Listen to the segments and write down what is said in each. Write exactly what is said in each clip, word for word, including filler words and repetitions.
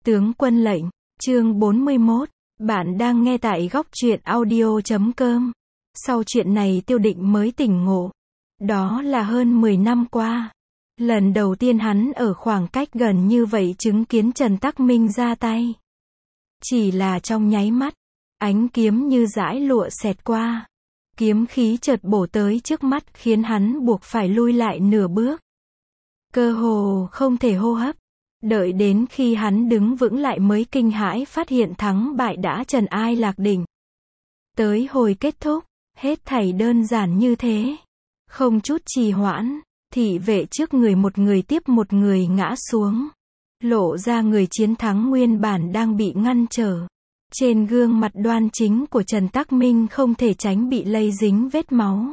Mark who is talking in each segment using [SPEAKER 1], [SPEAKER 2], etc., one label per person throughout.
[SPEAKER 1] Tướng quân lệnh, chương bốn mươi mốt, bạn đang nghe tại góc truyện audio chấm com. Sau chuyện này Tiêu Định mới tỉnh ngộ. Đó là hơn mười năm qua. Lần đầu tiên hắn ở khoảng cách gần như vậy chứng kiến Trần Tắc Minh ra tay. Chỉ là trong nháy mắt, ánh kiếm như dải lụa xẹt qua. Kiếm khí chợt bổ tới trước mắt khiến hắn buộc phải lui lại nửa bước. Cơ hồ không thể hô hấp. Đợi đến khi hắn đứng vững lại mới kinh hãi phát hiện thắng bại đã trần ai lạc định. Tới hồi kết thúc, hết thảy đơn giản như thế. Không chút trì hoãn, thị vệ trước người một người tiếp một người ngã xuống. Lộ ra người chiến thắng nguyên bản đang bị ngăn trở. Trên gương mặt đoan chính của Trần Tắc Minh không thể tránh bị lây dính vết máu.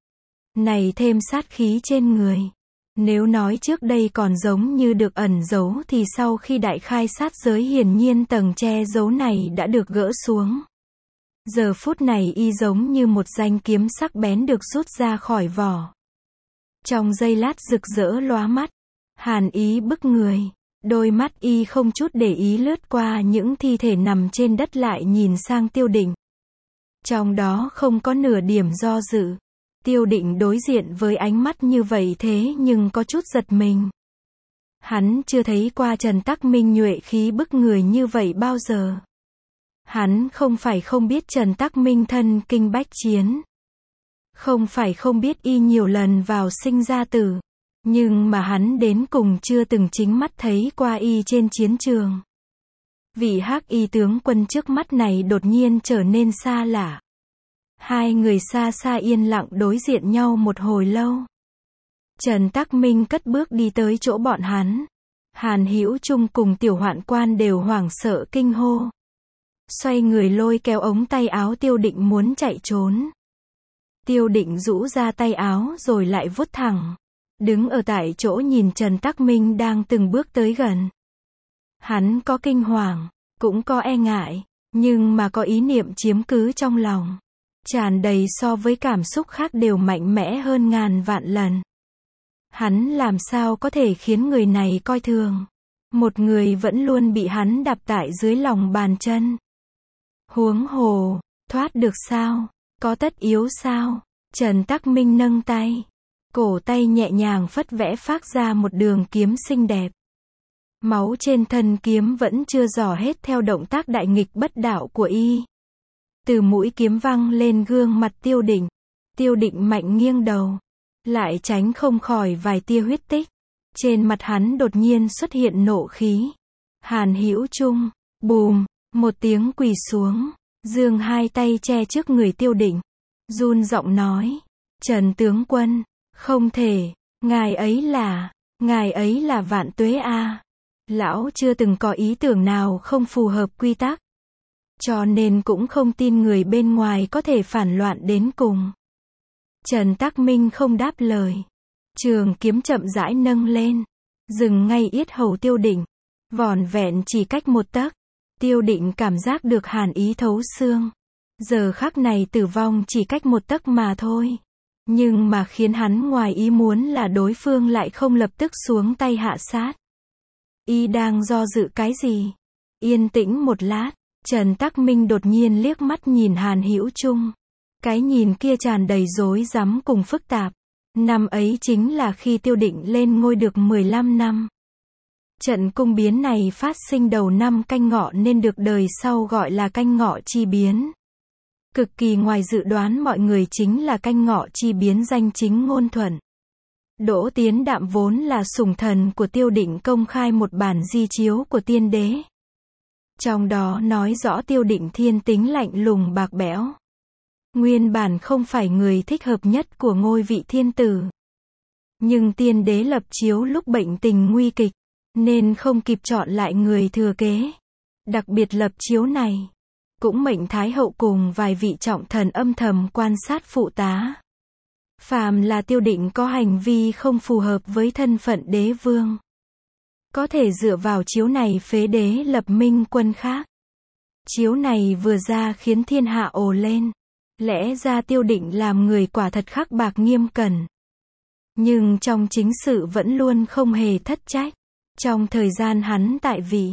[SPEAKER 1] Này thêm sát khí trên người. Nếu nói trước đây còn giống như được ẩn giấu thì sau khi đại khai sát giới hiển nhiên tầng che giấu này đã được gỡ xuống. Giờ phút này y giống như một danh kiếm sắc bén được rút ra khỏi vỏ. Trong giây lát rực rỡ lóa mắt, hàn ý bức người, đôi mắt y không chút để ý lướt qua những thi thể nằm trên đất lại nhìn sang Tiêu Định. Trong đó không có nửa điểm do dự. Tiêu Định đối diện với ánh mắt như vậy thế nhưng có chút giật mình. Hắn chưa thấy qua Trần Tắc Minh nhuệ khí bức người như vậy bao giờ. Hắn không phải không biết Trần Tắc Minh thân kinh bách chiến. Không phải không biết y nhiều lần vào sinh ra tử. Nhưng mà hắn đến cùng chưa từng chính mắt thấy qua y trên chiến trường. Vị hắc y tướng quân trước mắt này đột nhiên trở nên xa lạ. Hai người xa xa yên lặng đối diện nhau một hồi lâu. Trần Tắc Minh cất bước đi tới chỗ bọn hắn. Hàn Hữu Trung cùng Tiểu Hoạn Quan đều hoảng sợ kinh hô. Xoay người lôi kéo ống tay áo Tiêu Định muốn chạy trốn. Tiêu Định rũ ra tay áo rồi lại vút thẳng. Đứng ở tại chỗ nhìn Trần Tắc Minh đang từng bước tới gần. Hắn có kinh hoàng, cũng có e ngại, nhưng mà có ý niệm chiếm cứ trong lòng. Tràn đầy so với cảm xúc khác đều mạnh mẽ hơn ngàn vạn lần. Hắn làm sao có thể khiến người này coi thường. Một người vẫn luôn bị hắn đạp tại dưới lòng bàn chân. Huống hồ, thoát được sao? Có tất yếu sao? Trần Tắc Minh nâng tay. Cổ tay nhẹ nhàng phất vẽ phác ra một đường kiếm xinh đẹp. Máu trên thân kiếm vẫn chưa rò hết theo động tác đại nghịch bất đạo của y. Từ mũi kiếm văng lên gương mặt Tiêu Định. Tiêu Định mạnh nghiêng đầu. Lại tránh không khỏi vài tia huyết tích. Trên mặt hắn đột nhiên xuất hiện nộ khí. Hàn Hữu Trung, bùm, một tiếng quỳ xuống. Giương hai tay che trước người Tiêu Định. Run giọng nói. Trần tướng quân, không thể, ngài ấy là, ngài ấy là vạn tuế a. Lão chưa từng có ý tưởng nào không phù hợp quy tắc. Cho nên cũng không tin người bên ngoài có thể phản loạn đến cùng. Trần Tắc Minh không đáp lời. Trường kiếm chậm rãi nâng lên. Dừng ngay yết hầu Tiêu Định. Vỏn vẹn chỉ cách một tấc. Tiêu Định cảm giác được hàn ý thấu xương. Giờ khắc này tử vong chỉ cách một tấc mà thôi. Nhưng mà khiến hắn ngoài ý muốn là đối phương lại không lập tức xuống tay hạ sát. Y đang do dự cái gì? Yên tĩnh một lát. Trần Tắc Minh đột nhiên liếc mắt nhìn Hàn Hữu Trung. Cái nhìn kia tràn đầy rối rắm cùng phức tạp. Năm ấy chính là khi Tiêu Định lên ngôi được mười lăm năm. Trận cung biến này phát sinh đầu năm Canh Ngọ nên được đời sau gọi là Canh Ngọ chi biến. Cực kỳ ngoài dự đoán mọi người chính là Canh Ngọ chi biến danh chính ngôn thuận. Đỗ Tiến Đạm vốn là sủng thần của Tiêu Định công khai một bản di chiếu của tiên đế. Trong đó nói rõ Tiêu Định thiên tính lạnh lùng bạc bẽo. Nguyên bản không phải người thích hợp nhất của ngôi vị thiên tử. Nhưng tiên đế lập chiếu lúc bệnh tình nguy kịch, nên không kịp chọn lại người thừa kế. Đặc biệt lập chiếu này, cũng mệnh Thái hậu cùng vài vị trọng thần âm thầm quan sát phụ tá. Phàm là Tiêu Định có hành vi không phù hợp với thân phận đế vương. Có thể dựa vào chiếu này phế đế lập minh quân khác. Chiếu này vừa ra khiến thiên hạ ồ lên. Lẽ ra Tiêu Định làm người quả thật khắc bạc nghiêm cẩn. Nhưng trong chính sự vẫn luôn không hề thất trách. Trong thời gian hắn tại vị,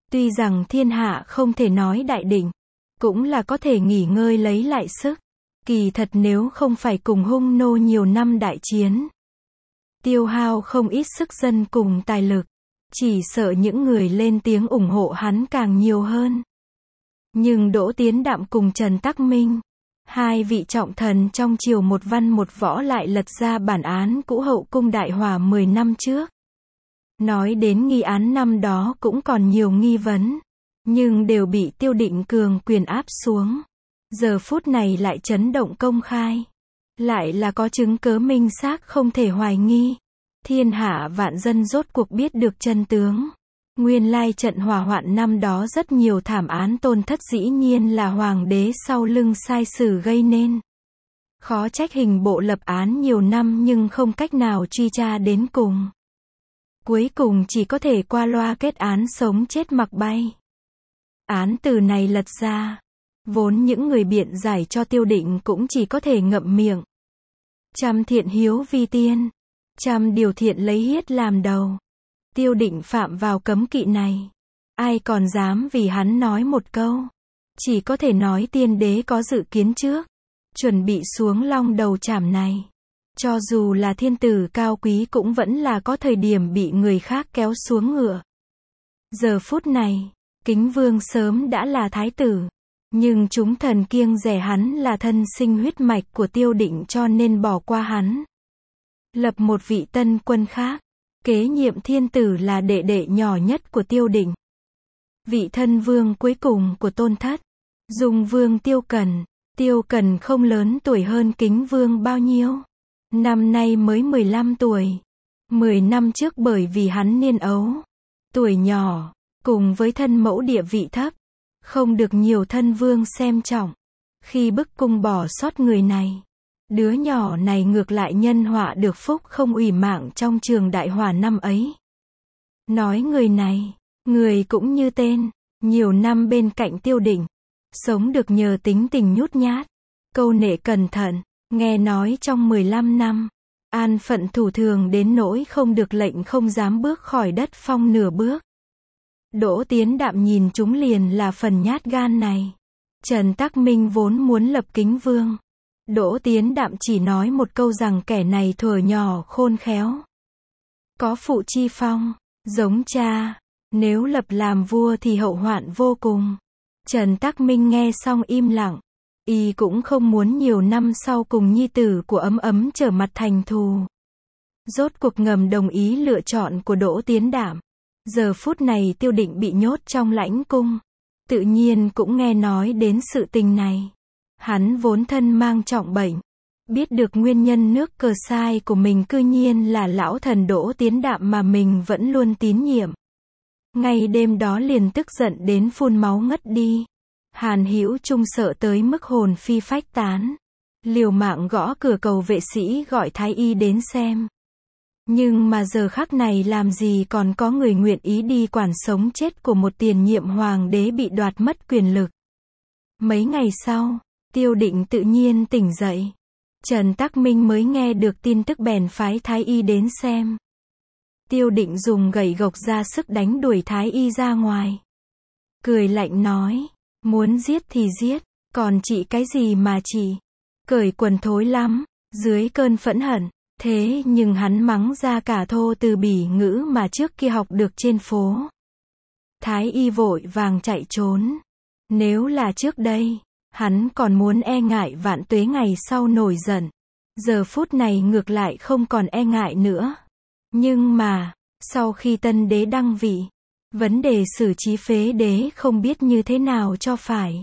[SPEAKER 1] Tuy rằng thiên hạ không thể nói đại định, cũng là có thể nghỉ ngơi lấy lại sức. Kỳ thật nếu không phải cùng hung nô nhiều năm đại chiến, tiêu hao không ít sức dân cùng tài lực, chỉ sợ những người lên tiếng ủng hộ hắn càng nhiều hơn. Nhưng Đỗ Tiến Đạm cùng Trần Tắc Minh, hai vị trọng thần trong triều một văn một võ lại lật ra bản án cũ hậu cung đại hỏa mười năm trước. Nói đến nghi án năm đó cũng còn nhiều nghi vấn, nhưng đều bị Tiêu Định Cường quyền áp xuống. Giờ phút này lại chấn động công khai. Lại là có chứng cớ minh xác không thể hoài nghi. Thiên hạ vạn dân rốt cuộc biết được chân tướng. Nguyên lai trận hỏa hoạn năm đó rất nhiều thảm án tổn thất dĩ nhiên là hoàng đế sau lưng sai sử gây nên. Khó trách hình bộ lập án nhiều năm nhưng không cách nào truy tra đến cùng. Cuối cùng chỉ có thể qua loa kết án sống chết mặc bay. Án từ này lật ra, vốn những người biện giải cho Tiêu Định cũng chỉ có thể ngậm miệng. Trăm thiện hiếu vi tiên, trăm điều thiện lấy hiết làm đầu. Tiêu Định phạm vào cấm kỵ này, ai còn dám vì hắn nói một câu. Chỉ có thể nói tiên đế có dự kiến trước, chuẩn bị xuống long đầu chảm này. Cho dù là thiên tử cao quý cũng vẫn là có thời điểm bị người khác kéo xuống ngựa. Giờ phút này, Kính Vương sớm đã là thái tử, nhưng chúng thần kiêng dè hắn là thân sinh huyết mạch của Tiêu Định cho nên bỏ qua hắn. Lập một vị tân quân khác, kế nhiệm thiên tử là đệ đệ nhỏ nhất của Tiêu Định. Vị thân vương cuối cùng của Tôn Thất, Dung Vương Tiêu Cần. Tiêu Cần không lớn tuổi hơn Kính Vương bao nhiêu. Năm nay mới mười lăm tuổi. Mười năm trước bởi vì hắn niên ấu, tuổi nhỏ, cùng với thân mẫu địa vị thấp, không được nhiều thân vương xem trọng. Khi bức cung bỏ sót người này, đứa nhỏ này ngược lại nhân họa được phúc không ủy mạng trong trường đại hỏa năm ấy. Nói người này, người cũng như tên, nhiều năm bên cạnh Tiêu Định, sống được nhờ tính tình nhút nhát, câu nệ cẩn thận. Nghe nói trong mười lăm năm, an phận thủ thường đến nỗi không được lệnh không dám bước khỏi đất phong nửa bước. Đỗ Tiến Đạm nhìn chúng liền là phần nhát gan này. Trần Tắc Minh vốn muốn lập Kính Vương. Đỗ Tiến Đạm chỉ nói một câu rằng kẻ này thuở nhỏ khôn khéo. Có phụ chi phong, giống cha, nếu lập làm vua thì hậu hoạn vô cùng. Trần Tắc Minh nghe xong im lặng. Y cũng không muốn nhiều năm sau cùng nhi tử của Ấm Ấm trở mặt thành thù. Rốt cuộc ngầm đồng ý lựa chọn của Đỗ Tiến Đạm. Giờ phút này Tiêu Định bị nhốt trong lãnh cung. Tự nhiên cũng nghe nói đến sự tình này. Hắn vốn thân mang trọng bệnh. Biết được nguyên nhân nước cờ sai của mình cư nhiên là lão thần Đỗ Tiến Đạm mà mình vẫn luôn tín nhiệm. Ngay đêm đó liền tức giận đến phun máu ngất đi. Hàn Hữu Trung sợ tới mức hồn phi phách tán, liều mạng gõ cửa cầu vệ sĩ gọi thái y đến xem. Nhưng mà giờ khắc này làm gì còn có người nguyện ý đi quản sống chết của một tiền nhiệm hoàng đế bị đoạt mất quyền lực. Mấy ngày sau, Tiêu Định tự nhiên tỉnh dậy. Trần Tắc Minh mới nghe được tin tức bèn phái thái y đến xem. Tiêu Định dùng gậy gộc ra sức đánh đuổi thái y ra ngoài. Cười lạnh nói. Muốn giết thì giết, còn chị cái gì mà chị? Cởi quần thối lắm, dưới cơn phẫn hận, thế nhưng hắn mắng ra cả thô từ bỉ ngữ mà trước kia học được trên phố. Thái y vội vàng chạy trốn. Nếu là trước đây, hắn còn muốn e ngại vạn tuế ngày sau nổi giận. Giờ phút này ngược lại không còn e ngại nữa. Nhưng mà, sau khi tân đế đăng vị, vấn đề xử trí phế đế không biết như thế nào cho phải.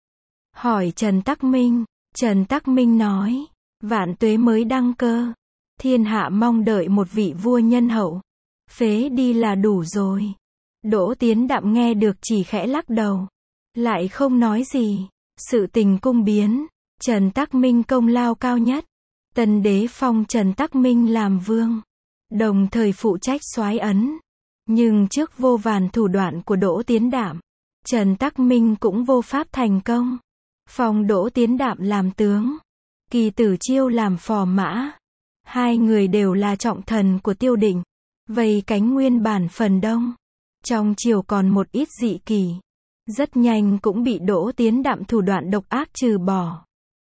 [SPEAKER 1] Hỏi Trần Tắc Minh, Trần Tắc Minh nói, vạn tuế mới đăng cơ, thiên hạ mong đợi một vị vua nhân hậu, phế đi là đủ rồi. Đỗ Tiến Đạm nghe được chỉ khẽ lắc đầu, lại không nói gì. Sự tình cung biến, Trần Tắc Minh công lao cao nhất, tân đế phong Trần Tắc Minh làm vương, đồng thời phụ trách soái ấn. Nhưng trước vô vàn thủ đoạn của Đỗ Tiến Đạm, Trần Tắc Minh cũng vô pháp thành công. Phong Đỗ Tiến Đạm làm tướng, Kỳ Tử Chiêu làm phò mã. Hai người đều là trọng thần của Tiêu Định, vây cánh nguyên bản phần đông. Trong triều còn một ít dị kỳ. Rất nhanh cũng bị Đỗ Tiến Đạm thủ đoạn độc ác trừ bỏ.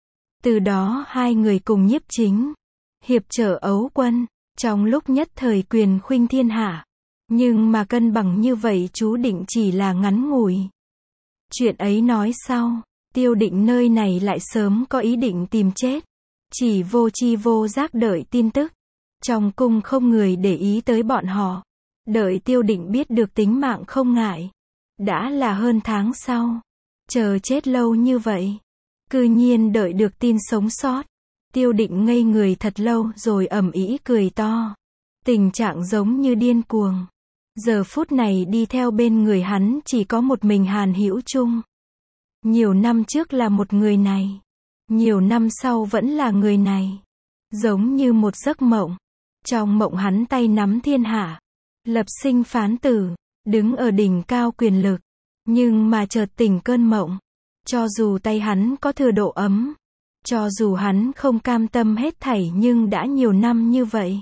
[SPEAKER 1] Từ đó hai người cùng Nhiếp Chính, hiệp trợ Ấu Quân, trong lúc nhất thời quyền khuynh thiên hạ. Nhưng mà cân bằng như vậy chú định chỉ là ngắn ngủi. Chuyện ấy nói sau, Tiêu Định nơi này lại sớm có ý định tìm chết. Chỉ vô tri vô giác đợi tin tức. Trong cung không người để ý tới bọn họ. Đợi Tiêu Định biết được tính mạng không ngại. Đã là hơn tháng sau. Chờ chết lâu như vậy. Cư nhiên đợi được tin sống sót. Tiêu Định ngây người thật lâu rồi ầm ĩ cười to. Tình trạng giống như điên cuồng. Giờ phút này đi theo bên người hắn chỉ có một mình Hàn Hữu Trung. Nhiều năm trước là một người này. Nhiều năm sau vẫn là người này. Giống như một giấc mộng. Trong mộng hắn tay nắm thiên hạ. Lập sinh phán tử. Đứng ở đỉnh cao quyền lực. Nhưng mà chợt tỉnh cơn mộng. Cho dù tay hắn có thừa độ ấm. Cho dù hắn không cam tâm hết thảy nhưng đã nhiều năm như vậy.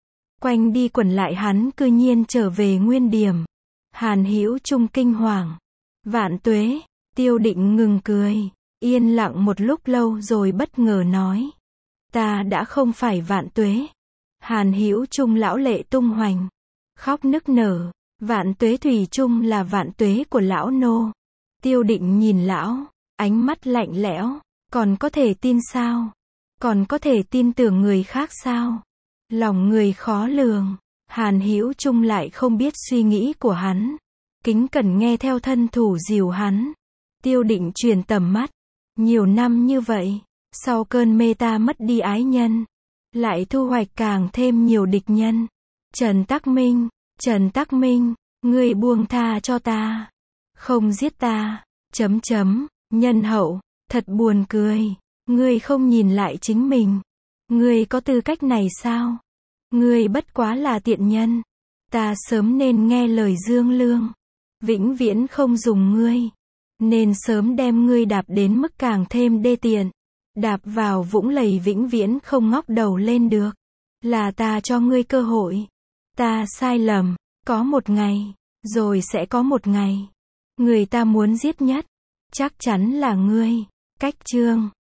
[SPEAKER 1] Quanh đi quẩn lại hắn cư nhiên trở về nguyên điểm. Hàn Hữu Trung kinh hoàng. Vạn tuế. Tiêu Định ngừng cười. Yên lặng một lúc lâu rồi bất ngờ nói. Ta đã không phải vạn tuế. Hàn Hữu Trung lão lệ tung hoành. Khóc nức nở. Vạn tuế thủy chung là vạn tuế của lão nô. Tiêu Định nhìn lão. Ánh mắt lạnh lẽo. Còn có thể tin sao? Còn có thể tin tưởng người khác sao? Lòng người khó lường. Hàn Hữu Trung lại không biết suy nghĩ của hắn. Kính cẩn nghe theo thân thủ dìu hắn. Tiêu Định truyền tầm mắt. Nhiều năm như vậy. Sau cơn mê ta mất đi ái nhân. Lại thu hoạch càng thêm nhiều địch nhân. Trần Tắc Minh. Trần Tắc Minh. Ngươi buông tha cho ta. Không giết ta. Chấm chấm. Nhân hậu. Thật buồn cười. Ngươi không nhìn lại chính mình. Ngươi có tư cách này sao? Ngươi bất quá là tiện nhân. Ta sớm nên nghe lời Dương Lương. Vĩnh viễn không dùng ngươi. Nên sớm đem ngươi đạp đến mức càng thêm đê tiện. Đạp vào vũng lầy vĩnh viễn không ngóc đầu lên được. Là ta cho ngươi cơ hội. Ta sai lầm. Có một ngày. Rồi sẽ có một ngày. Người ta muốn giết nhất. Chắc chắn là ngươi. Cách chương